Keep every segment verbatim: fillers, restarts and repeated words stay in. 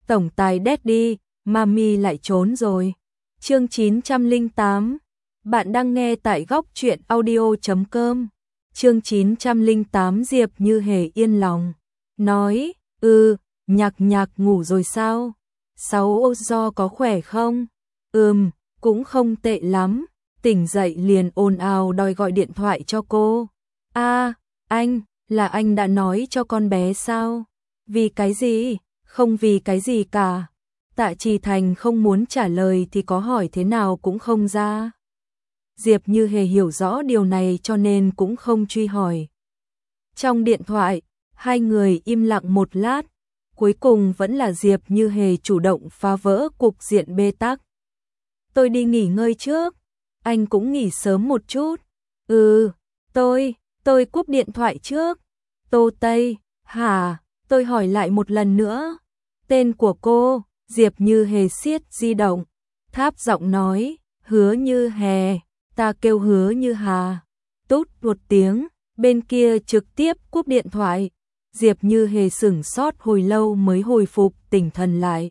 tổng tài Daddy, Mami lại trốn rồi. Chương chín trăm lẻ tám. Bạn đang nghe tại góc truyện audio chấm com. Chương chín trăm lẻ tám. Diệp Như Hề yên lòng nói, "Ừ, Nhạc Nhạc ngủ rồi sao? Sáu ô do có khỏe không?" "Ừm, cũng không tệ lắm." Tỉnh dậy liền ồn ào đòi gọi điện thoại cho cô. "A, anh, là anh đã nói cho con bé sao?" "Vì cái gì?" "Không vì cái gì cả." Tạ Trì Thành không muốn trả lời thì có hỏi thế nào cũng không ra. Diệp Như Hề hiểu rõ điều này cho nên cũng không truy hỏi. Trong điện thoại, hai người im lặng một lát, cuối cùng vẫn là Diệp Như Hề chủ động phá vỡ cục diện bế tắc. "Tôi đi nghỉ ngơi trước, anh cũng nghỉ sớm một chút." "Ừ, tôi, tôi cúp điện thoại trước." "Tô Tây, hả? Tôi hỏi lại một lần nữa. Tên của cô?" Diệp Như Hề siết di động, tháp giọng nói, "Hứa Như Hề." "Ta kêu Hứa Như Hà." Tút một tiếng, bên kia trực tiếp cúp điện thoại. Diệp Như Hề sửng sốt hồi lâu mới hồi phục tỉnh thần lại.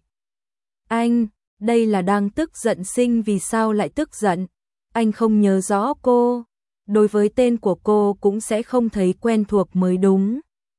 "Anh, đây là đang tức giận sinh vì sao lại tức giận? Anh không nhớ rõ cô. Đối với tên của cô cũng sẽ không thấy quen thuộc mới đúng.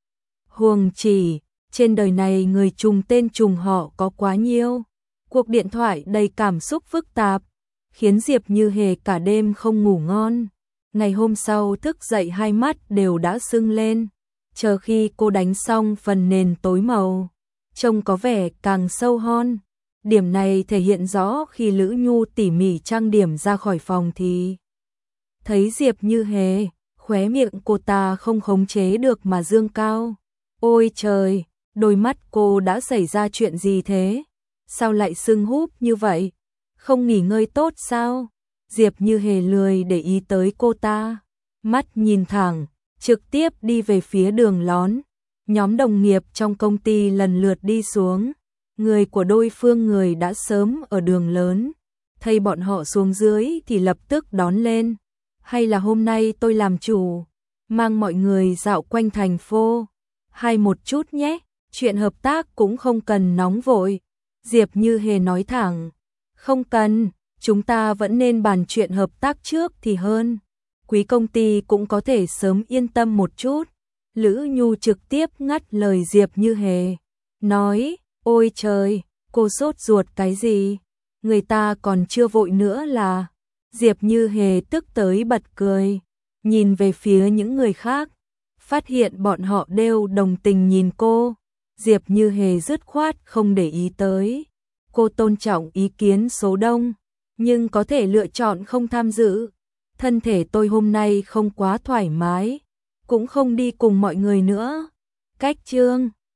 Huống chỉ, trên đời này người trùng tên trùng họ có quá nhiều." Cuộc điện thoại đầy cảm xúc phức tạp, khiến Diệp Như Hề cả đêm không ngủ ngon. Ngày hôm sau thức dậy hai mắt đều đã sưng lên, chờ khi cô đánh xong phần nền tối màu, trông có vẻ càng sâu hon. Điểm này thể hiện rõ khi Lữ Nhu tỉ mỉ trang điểm ra khỏi phòng thì thấy Diệp Như Hề, khóe miệng cô ta không khống chế được mà dương cao. "Ôi trời, đôi mắt cô đã xảy ra chuyện gì thế? Sao lại sưng húp như vậy? Không nghỉ ngơi tốt sao?" Diệp Như Hề lười để ý tới cô ta, mắt nhìn thẳng, trực tiếp đi về phía đường lón. Nhóm đồng nghiệp trong công ty lần lượt đi xuống, người của đôi phương người đã sớm ở đường lớn, thấy bọn họ xuống dưới thì lập tức đón lên. "Hay là hôm nay tôi làm chủ, mang mọi người dạo quanh thành phố hay một chút nhé, chuyện hợp tác cũng không cần nóng vội." Diệp Như Hề nói thẳng, "Không cần, chúng ta vẫn nên bàn chuyện hợp tác trước thì hơn. Quý công ty cũng có thể sớm yên tâm một chút." Lữ Nhu trực tiếp ngắt lời Diệp Như Hề, nói, "Ôi trời, cô sốt ruột cái gì? Người ta còn chưa vội nữa là." Diệp Như Hề tức tới bật cười, nhìn về phía những người khác, phát hiện bọn họ đều đồng tình nhìn cô. Diệp Như Hề dứt khoát không để ý tới. Cô tôn trọng ý kiến số đông, nhưng có thể lựa chọn không tham dự. "Thân thể tôi hôm nay không quá thoải mái, cũng không đi cùng mọi người nữa." Cách chương